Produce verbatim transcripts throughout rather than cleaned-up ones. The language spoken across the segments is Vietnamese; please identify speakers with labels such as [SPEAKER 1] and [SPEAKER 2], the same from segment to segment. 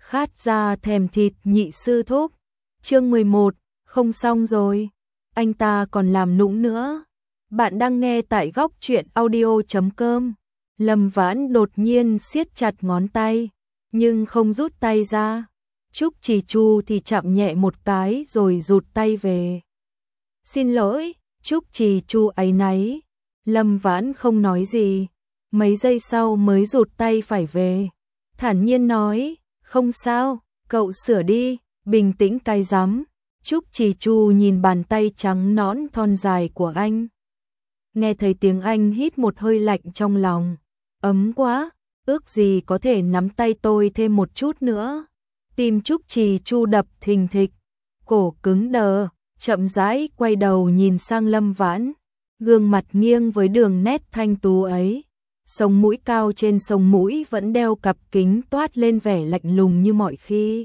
[SPEAKER 1] khát ra thèm thịt nhị sư thúc. Chương mười một, không xong rồi, anh ta còn làm nũng nữa. Bạn đang nghe tại góc truyện audio chấm com. Lâm Vãn đột nhiên siết chặt ngón tay, nhưng không rút tay ra. Trúc Trì Chu thì chạm nhẹ một cái rồi rụt tay về. Xin lỗi, Trúc Trì Chu áy náy. Lâm Vãn không nói gì, mấy giây sau mới rụt tay phải về. Thản nhiên nói, không sao, cậu sửa đi, bình tĩnh cái rắm. Trúc Trì Chu nhìn bàn tay trắng nõn thon dài của anh. Nghe thấy tiếng anh hít một hơi lạnh trong lòng. Ấm quá, ước gì có thể nắm tay tôi thêm một chút nữa. Tim Trúc Trì Chu đập thình thịch, cổ cứng đờ, chậm rãi quay đầu nhìn sang Lâm Vãn. Gương mặt nghiêng với đường nét thanh tú ấy. Sống mũi cao trên sống mũi vẫn đeo cặp kính toát lên vẻ lạnh lùng như mọi khi.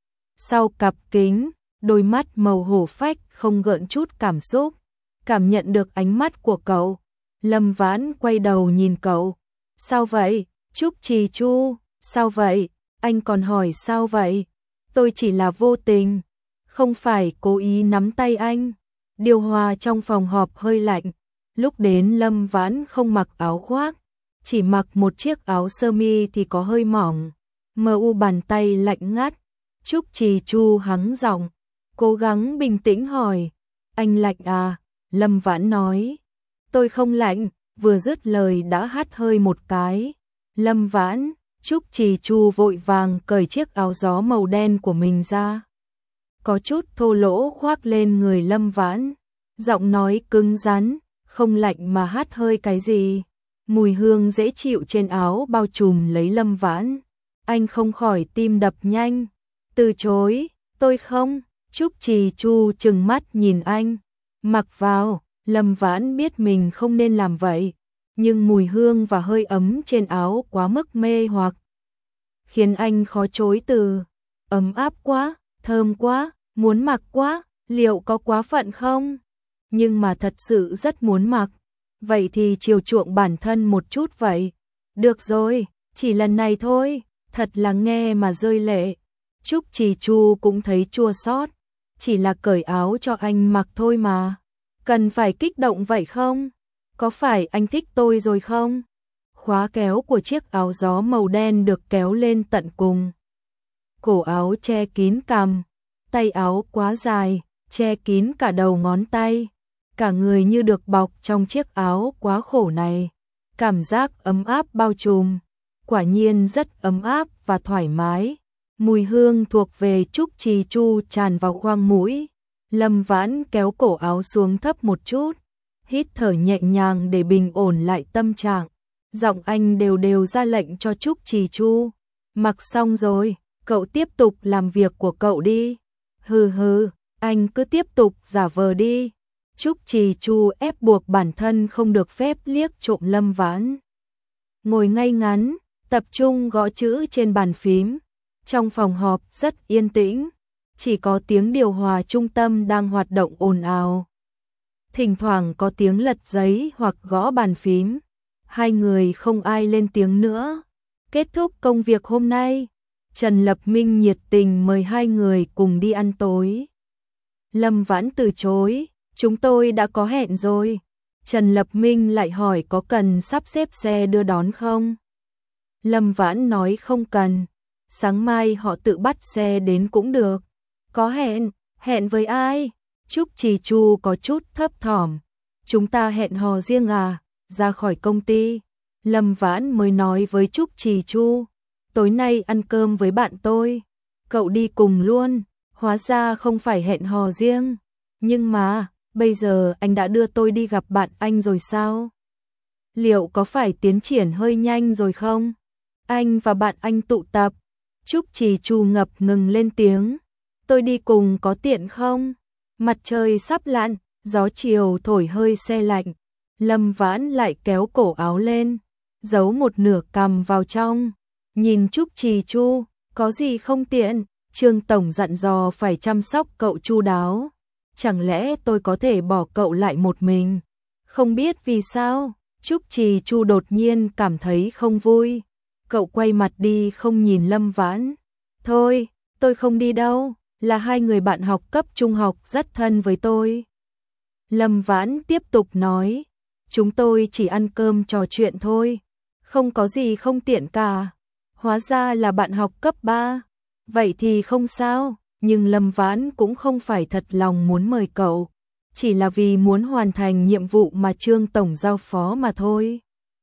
[SPEAKER 1] Sau cặp kính, đôi mắt màu hổ phách không gợn chút cảm xúc. Cảm nhận được ánh mắt của cậu, Lâm Vãn quay đầu nhìn cậu. Sao vậy, Trúc Trì Chu, sao vậy? Anh còn hỏi sao vậy? Tôi chỉ là vô tình, không phải cố ý nắm tay anh. Điều hòa trong phòng họp hơi lạnh. Lúc đến Lâm Vãn không mặc áo khoác, chỉ mặc một chiếc áo sơ mi thì có hơi mỏng. Mờ u bàn tay lạnh ngắt. Trúc Trì Chu hắng giọng, cố gắng bình tĩnh hỏi, anh lạnh à? Lâm Vãn nói, tôi không lạnh, vừa dứt lời đã hắt hơi một cái. Lâm Vãn, Trúc Trì Chu vội vàng cởi chiếc áo gió màu đen của mình ra. Có chút thô lỗ khoác lên người Lâm Vãn, giọng nói cứng rắn, không lạnh mà hắt hơi cái gì. Mùi hương dễ chịu trên áo bao trùm lấy Lâm Vãn. Anh không khỏi tim đập nhanh. Từ chối, tôi không. Trúc Trì Chu trừng mắt nhìn anh. Mặc vào, Lâm Vãn biết mình không nên làm vậy. Nhưng mùi hương và hơi ấm trên áo quá mức mê hoặc, khiến anh khó chối từ. Ấm áp quá, thơm quá, muốn mặc quá, liệu có quá phận không? Nhưng mà thật sự rất muốn mặc. Vậy thì chiều chuộng bản thân một chút vậy. Được rồi, chỉ lần này thôi, thật là nghe mà rơi lệ. Trúc Trì Chu cũng thấy chua xót, chỉ là cởi áo cho anh mặc thôi mà. Cần phải kích động vậy không? Có phải anh thích tôi rồi không? Khóa kéo của chiếc áo gió màu đen được kéo lên tận cùng. Cổ áo che kín cằm, tay áo quá dài, che kín cả đầu ngón tay. Cả người như được bọc trong chiếc áo quá khổ này. Cảm giác ấm áp bao trùm, quả nhiên rất ấm áp và thoải mái. Mùi hương thuộc về Trúc Trì Chu tràn vào khoang mũi. Lâm Vãn kéo cổ áo xuống thấp một chút, hít thở nhẹ nhàng để bình ổn lại tâm trạng. Giọng anh đều đều ra lệnh cho Trúc Trì Chu. Mặc xong rồi, cậu tiếp tục làm việc của cậu đi. Hừ hừ, anh cứ tiếp tục giả vờ đi. Trúc Trì Chu ép buộc bản thân không được phép liếc trộm Lâm Vãn. Ngồi ngay ngắn, tập trung gõ chữ trên bàn phím. Trong phòng họp rất yên tĩnh, chỉ có tiếng điều hòa trung tâm đang hoạt động ồn ào. Thỉnh thoảng có tiếng lật giấy hoặc gõ bàn phím. Hai người không ai lên tiếng nữa. Kết thúc công việc hôm nay, Trần Lập Minh nhiệt tình mời hai người cùng đi ăn tối. Lâm Vãn từ chối, chúng tôi đã có hẹn rồi. Trần Lập Minh lại hỏi có cần sắp xếp xe đưa đón không? Lâm Vãn nói không cần, sáng mai họ tự bắt xe đến cũng được. Có hẹn, hẹn với ai? Trúc Trì Chu có chút thấp thỏm. Chúng ta hẹn hò riêng à, ra khỏi công ty. Lâm Vãn mới nói với Trúc Trì Chu, tối nay ăn cơm với bạn tôi, cậu đi cùng luôn. Hóa ra không phải hẹn hò riêng. Nhưng mà, bây giờ anh đã đưa tôi đi gặp bạn anh rồi sao? Liệu có phải tiến triển hơi nhanh rồi không? Anh và bạn anh tụ tập. Trúc Trì Chu ngập ngừng lên tiếng. Tôi đi cùng có tiện không? Mặt trời sắp lặn, gió chiều thổi hơi se lạnh. Lâm Vãn lại kéo cổ áo lên, giấu một nửa cằm vào trong. Nhìn Trúc Trì Chu, có gì không tiện? Trương Tổng dặn dò phải chăm sóc cậu chu đáo. Chẳng lẽ tôi có thể bỏ cậu lại một mình? Không biết vì sao, Trúc Trì Chu đột nhiên cảm thấy không vui. Cậu quay mặt đi không nhìn Lâm Vãn. Thôi, tôi không đi đâu, là hai người bạn học cấp trung học rất thân với tôi. Lâm Vãn tiếp tục nói, chúng tôi chỉ ăn cơm trò chuyện thôi, không có gì không tiện cả. Hóa ra là bạn học cấp ba, vậy thì không sao, nhưng Lâm Vãn cũng không phải thật lòng muốn mời cậu, chỉ là vì muốn hoàn thành nhiệm vụ mà Trương Tổng giao phó mà thôi.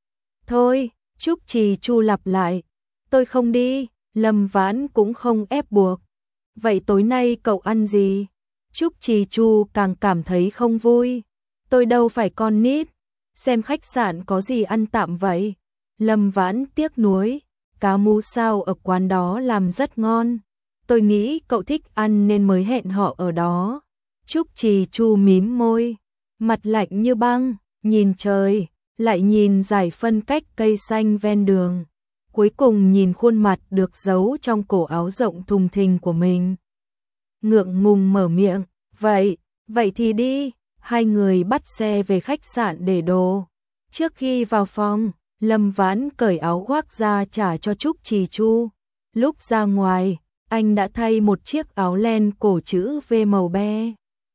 [SPEAKER 1] Thôi, Trúc Trì Chu lặp lại, tôi không đi, Lâm Vãn cũng không ép buộc. Vậy tối nay cậu ăn gì? Trúc Trì Chu càng cảm thấy không vui. Tôi đâu phải con nít, xem khách sạn có gì ăn tạm vậy. Lâm Vãn tiếc nuối, cá mú sao ở quán đó làm rất ngon. Tôi nghĩ cậu thích ăn nên mới hẹn họ ở đó. Trúc Trì Chu mím môi, mặt lạnh như băng, nhìn trời, lại nhìn dải phân cách cây xanh ven đường. Cuối cùng nhìn khuôn mặt được giấu trong cổ áo rộng thùng thình của mình. Ngượng ngùng mở miệng, vậy, vậy thì đi. Hai người bắt xe về khách sạn để đồ. Trước khi vào phòng, Lâm Vãn cởi áo khoác ra trả cho Trúc Trì Chu. Lúc ra ngoài, anh đã thay một chiếc áo len cổ chữ V màu be.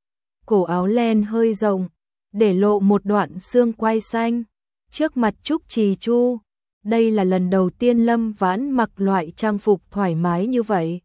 [SPEAKER 1] Cổ áo len hơi rộng, để lộ một đoạn xương quai xanh. Trước mặt Trúc Trì Chu, đây là lần đầu tiên Lâm Vãn mặc loại trang phục thoải mái như vậy.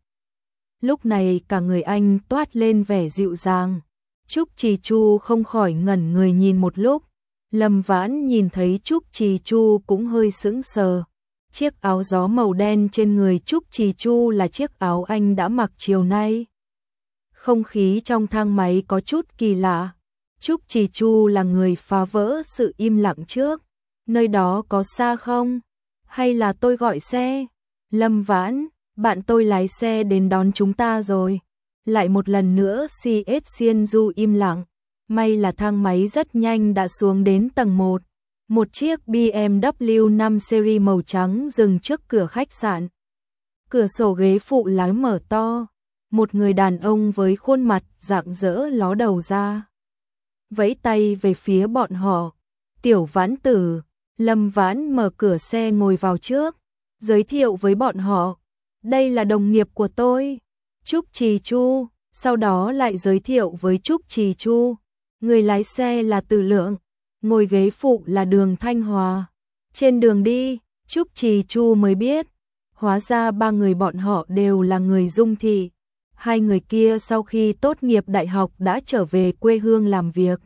[SPEAKER 1] Lúc này cả người anh toát lên vẻ dịu dàng. Trúc Trì Chu không khỏi ngẩn người nhìn một lúc. Lâm Vãn nhìn thấy Trúc Trì Chu cũng hơi sững sờ. Chiếc áo gió màu đen trên người Trúc Trì Chu là chiếc áo anh đã mặc chiều nay. Không khí trong thang máy có chút kỳ lạ. Trúc Trì Chu là người phá vỡ sự im lặng trước. Nơi đó có xa không? Hay là tôi gọi xe? Lâm Vãn, bạn tôi lái xe đến đón chúng ta rồi. Lại một lần nữa xê ét Xiên Du im lặng. May là thang máy rất nhanh đã xuống đến tầng một. Một chiếc bê em vê năm series màu trắng dừng trước cửa khách sạn. Cửa sổ ghế phụ lái mở to. Một người đàn ông với khuôn mặt rạng rỡ ló đầu ra, vẫy tay về phía bọn họ. Tiểu Vãn Tử. Lâm Vãn mở cửa xe ngồi vào trước, giới thiệu với bọn họ. Đây là đồng nghiệp của tôi, Trúc Trì Chu. Sau đó lại giới thiệu với Trúc Trì Chu. Người lái xe là Từ Lượng, ngồi ghế phụ là Đường Thanh Hòa. Trên đường đi, Trúc Trì Chu mới biết, hóa ra ba người bọn họ đều là người Dung Thị. Hai người kia sau khi tốt nghiệp đại học đã trở về quê hương làm việc.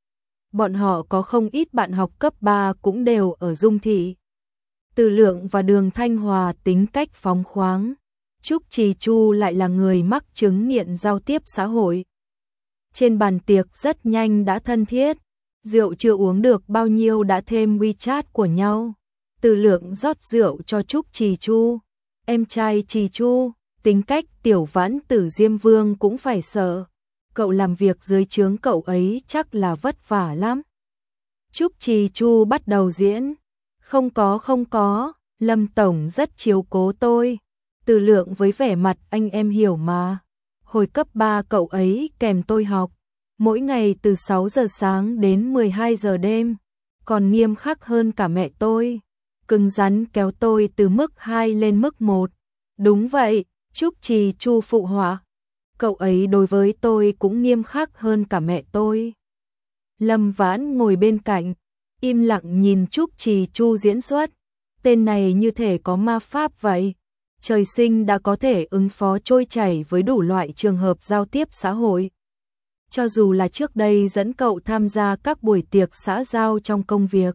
[SPEAKER 1] Bọn họ có không ít bạn học cấp ba cũng đều ở Dung Thị. Từ Lượng và Đường Thanh Hòa tính cách phóng khoáng. Trúc Trì Chu lại là người mắc chứng nghiện giao tiếp xã hội. Trên bàn tiệc rất nhanh đã thân thiết. Rượu chưa uống được bao nhiêu đã thêm WeChat của nhau. Từ Lượng rót rượu cho Trúc Trì Chu. Em trai Trì Chu, tính cách Tiểu Vãn Tử Diêm Vương cũng phải sợ. Cậu làm việc dưới trướng cậu ấy chắc là vất vả lắm. Trúc Trì Chu bắt đầu diễn. Không có không có, Lâm Tổng rất chiếu cố tôi. Từ Lượng với vẻ mặt anh em hiểu mà. Hồi cấp ba cậu ấy kèm tôi học. Mỗi ngày từ sáu giờ sáng đến mười hai giờ đêm. Còn nghiêm khắc hơn cả mẹ tôi. Cứng rắn kéo tôi từ mức hai lên mức một. Đúng vậy, Trúc Trì Chu phụ họa. Cậu ấy đối với tôi cũng nghiêm khắc hơn cả mẹ tôi. Lâm Vãn ngồi bên cạnh, im lặng nhìn Trúc Trì Chu diễn xuất. Tên này như thể có ma pháp vậy. Trời sinh đã có thể ứng phó trôi chảy với đủ loại trường hợp giao tiếp xã hội. Cho dù là trước đây dẫn cậu tham gia các buổi tiệc xã giao trong công việc,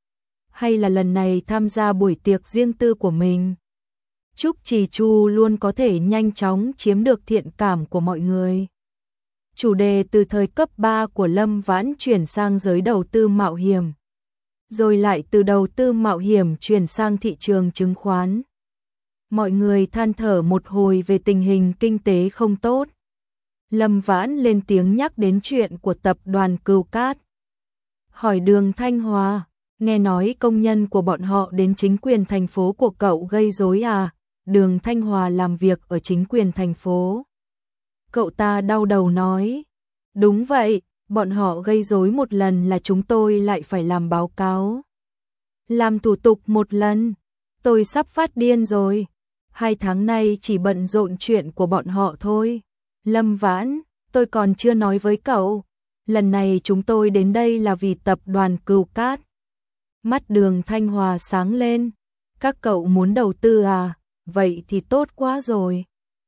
[SPEAKER 1] hay là lần này tham gia buổi tiệc riêng tư của mình, Trúc Trì Chu luôn có thể nhanh chóng chiếm được thiện cảm của mọi người. Chủ đề từ thời cấp ba của Lâm Vãn chuyển sang giới đầu tư mạo hiểm, rồi lại từ đầu tư mạo hiểm chuyển sang thị trường chứng khoán. Mọi người than thở một hồi về tình hình kinh tế không tốt. Lâm Vãn lên tiếng nhắc đến chuyện của tập đoàn Cửu Cát. Hỏi Đường Thanh Hòa, nghe nói công nhân của bọn họ đến chính quyền thành phố của cậu gây rối à? Đường Thanh Hòa làm việc ở chính quyền thành phố. Cậu ta đau đầu nói, đúng vậy, bọn họ gây rối một lần là chúng tôi lại phải làm báo cáo. Làm thủ tục một lần, tôi sắp phát điên rồi. Hai tháng nay chỉ bận rộn chuyện của bọn họ thôi. Lâm Vãn, tôi còn chưa nói với cậu. Lần này chúng tôi đến đây là vì tập đoàn Cửu Cát. Mắt Đường Thanh Hòa sáng lên. Các cậu muốn đầu tư à? Vậy thì tốt quá rồi.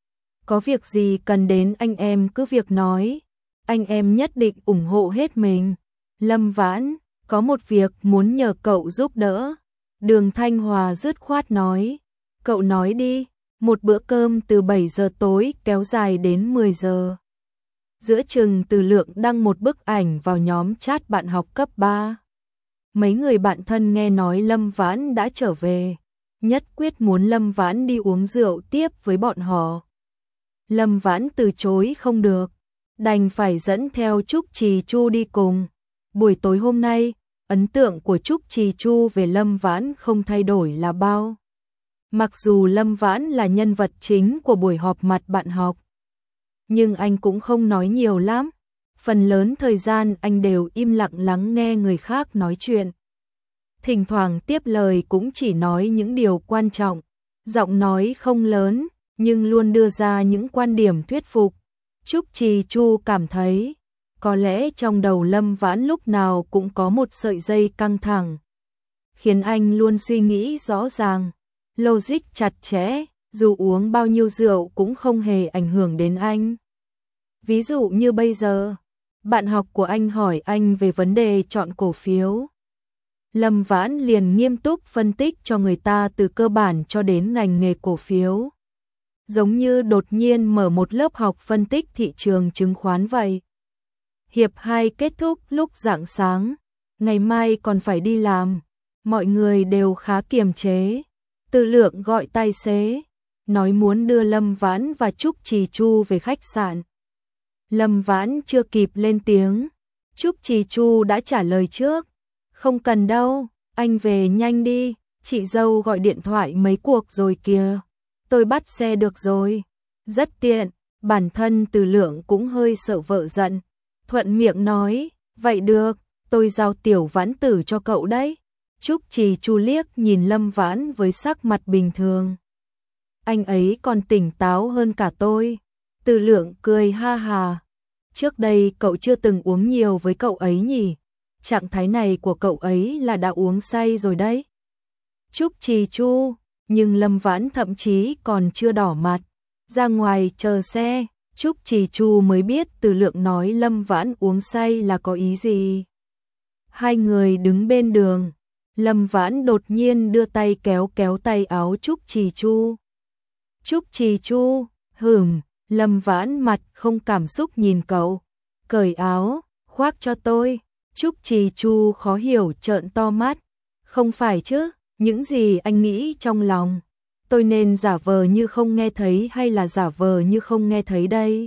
[SPEAKER 1] Có việc gì cần đến anh em cứ việc nói. Anh em nhất định ủng hộ hết mình. Lâm Vãn, có một việc muốn nhờ cậu giúp đỡ. Đường Thanh Hòa dứt khoát nói. Cậu nói đi. Một bữa cơm từ bảy giờ tối kéo dài đến mười giờ. Giữa chừng Từ Lượng đăng một bức ảnh vào nhóm chat bạn học cấp ba. Mấy người bạn thân nghe nói Lâm Vãn đã trở về, nhất quyết muốn Lâm Vãn đi uống rượu tiếp với bọn họ. Lâm Vãn từ chối không được, đành phải dẫn theo Trúc Trì Chu đi cùng. Buổi tối hôm nay, ấn tượng của Trúc Trì Chu về Lâm Vãn không thay đổi là bao. Mặc dù Lâm Vãn là nhân vật chính của buổi họp mặt bạn học, nhưng anh cũng không nói nhiều lắm. Phần lớn thời gian anh đều im lặng lắng nghe người khác nói chuyện. Thỉnh thoảng tiếp lời cũng chỉ nói những điều quan trọng. Giọng nói không lớn, nhưng luôn đưa ra những quan điểm thuyết phục. Trúc Trì Chu cảm thấy, có lẽ trong đầu Lâm Vãn lúc nào cũng có một sợi dây căng thẳng, khiến anh luôn suy nghĩ rõ ràng, logic chặt chẽ, dù uống bao nhiêu rượu cũng không hề ảnh hưởng đến anh. Ví dụ như bây giờ, bạn học của anh hỏi anh về vấn đề chọn cổ phiếu. Lâm Vãn liền nghiêm túc phân tích cho người ta từ cơ bản cho đến ngành nghề cổ phiếu. Giống như đột nhiên mở một lớp học phân tích thị trường chứng khoán vậy. Hiệp hai kết thúc lúc rạng sáng, ngày mai còn phải đi làm, mọi người đều khá kiềm chế. Từ Lượng gọi tài xế, nói muốn đưa Lâm Vãn và Trúc Trì Chu về khách sạn. Lâm Vãn chưa kịp lên tiếng, Trúc Trì Chu đã trả lời trước. Không cần đâu, anh về nhanh đi, chị dâu gọi điện thoại mấy cuộc rồi kìa. Tôi bắt xe được rồi. Rất tiện, bản thân Từ Lượng cũng hơi sợ vợ giận. Thuận miệng nói, vậy được, tôi giao Tiểu Vãn Tử cho cậu đấy. Trúc Trì Chu liếc nhìn Lâm Vãn với sắc mặt bình thường. Anh ấy còn tỉnh táo hơn cả tôi. Từ Lượng cười ha hà. Trước đây cậu chưa từng uống nhiều với cậu ấy nhỉ? Trạng thái này của cậu ấy là đã uống say rồi đấy. Trúc Trì Chu, nhưng Lâm Vãn thậm chí còn chưa đỏ mặt. Ra ngoài chờ xe, Trúc Trì Chu mới biết Từ Lượng nói Lâm Vãn uống say là có ý gì. Hai người đứng bên đường, Lâm Vãn đột nhiên đưa tay kéo kéo tay áo Trúc Trì Chu. Trúc Trì Chu, hửm, Lâm Vãn mặt không cảm xúc nhìn cậu. Cởi áo, khoác cho tôi. Trúc Trì Chu khó hiểu trợn to mắt. Không phải chứ, những gì anh nghĩ trong lòng. Tôi nên giả vờ như không nghe thấy hay là giả vờ như không nghe thấy đây?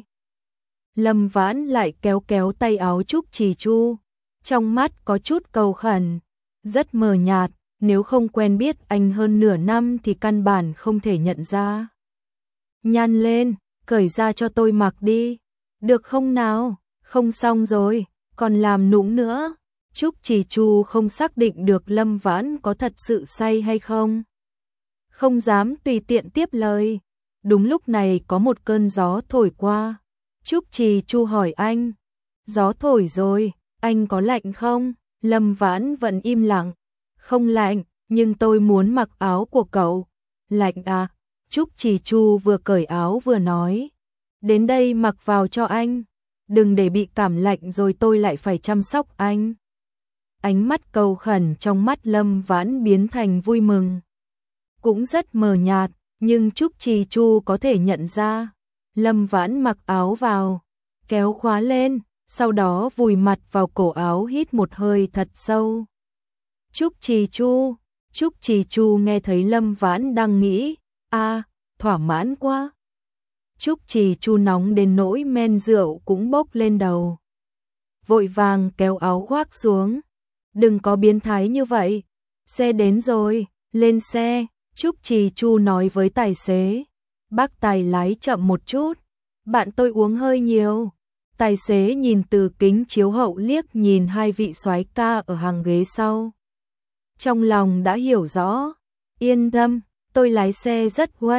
[SPEAKER 1] Lâm Vãn lại kéo kéo tay áo Trúc Trì Chu. Trong mắt có chút cầu khẩn, rất mờ nhạt, nếu không quen biết anh hơn nửa năm thì căn bản không thể nhận ra. Nhăn lên, cởi ra cho tôi mặc đi. Được không nào? Không xong rồi, còn làm nũng nữa. Trúc Trì Chu không xác định được Lâm Vãn có thật sự say hay không. Không dám tùy tiện tiếp lời. Đúng lúc này có một cơn gió thổi qua. Trúc Trì Chu hỏi anh. Gió thổi rồi, anh có lạnh không? Lâm Vãn vẫn im lặng. Không lạnh, nhưng tôi muốn mặc áo của cậu. Lạnh à? Trúc Trì Chu vừa cởi áo vừa nói. Đến đây mặc vào cho anh. Đừng để bị cảm lạnh rồi tôi lại phải chăm sóc anh. Ánh mắt cầu khẩn trong mắt Lâm Vãn biến thành vui mừng. Cũng rất mờ nhạt, nhưng Trúc Trì Chu có thể nhận ra. Lâm Vãn mặc áo vào, kéo khóa lên, sau đó vùi mặt vào cổ áo hít một hơi thật sâu. Trúc Trì Chu, Trúc Trì Chu nghe thấy Lâm Vãn đang nghĩ, a, thỏa mãn quá. Trúc Trì Chu nóng đến nỗi men rượu cũng bốc lên đầu. Vội vàng kéo áo khoác xuống. Đừng có biến thái như vậy. Xe đến rồi, lên xe. Trúc Trì Chu nói với tài xế. Bác tài lái chậm một chút. Bạn tôi uống hơi nhiều. Tài xế nhìn từ kính chiếu hậu liếc nhìn hai vị soái ca ở hàng ghế sau. Trong lòng đã hiểu rõ. Yên tâm, tôi lái xe rất huân.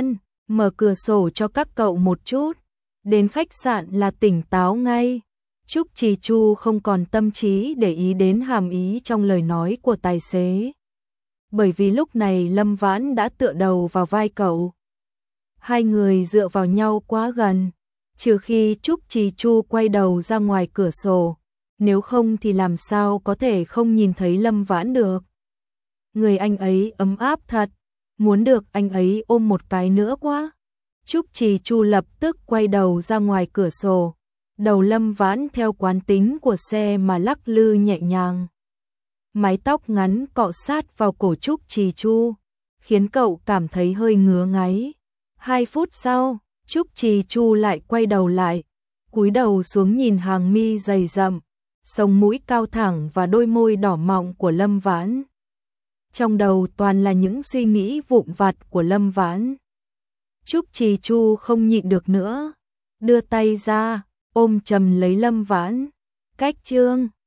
[SPEAKER 1] mở cửa sổ cho các cậu một chút, đến khách sạn là tỉnh táo ngay. Trúc Trì Chu không còn tâm trí để ý đến hàm ý trong lời nói của tài xế. Bởi vì lúc này Lâm Vãn đã tựa đầu vào vai cậu. Hai người dựa vào nhau quá gần, trừ khi Trúc Trì Chu quay đầu ra ngoài cửa sổ, nếu không thì làm sao có thể không nhìn thấy Lâm Vãn được. Người anh ấy ấm áp thật, muốn được anh ấy ôm một cái nữa quá. Trúc Trì Chu lập tức quay đầu ra ngoài cửa sổ, đầu Lâm Vãn theo quán tính của xe mà lắc lư nhẹ nhàng. Mái tóc ngắn cọ sát vào cổ Trúc Trì Chu, khiến cậu cảm thấy hơi ngứa ngáy. Hai phút sau, Trúc Trì Chu lại quay đầu lại, cúi đầu xuống nhìn hàng mi dày rậm, sống mũi cao thẳng và đôi môi đỏ mọng của Lâm Vãn. Trong đầu toàn là những suy nghĩ vụn vặt của Lâm Vãn. Trúc Trì Chu không nhịn được nữa, đưa tay ra, ôm chầm lấy Lâm Vãn. Cách chương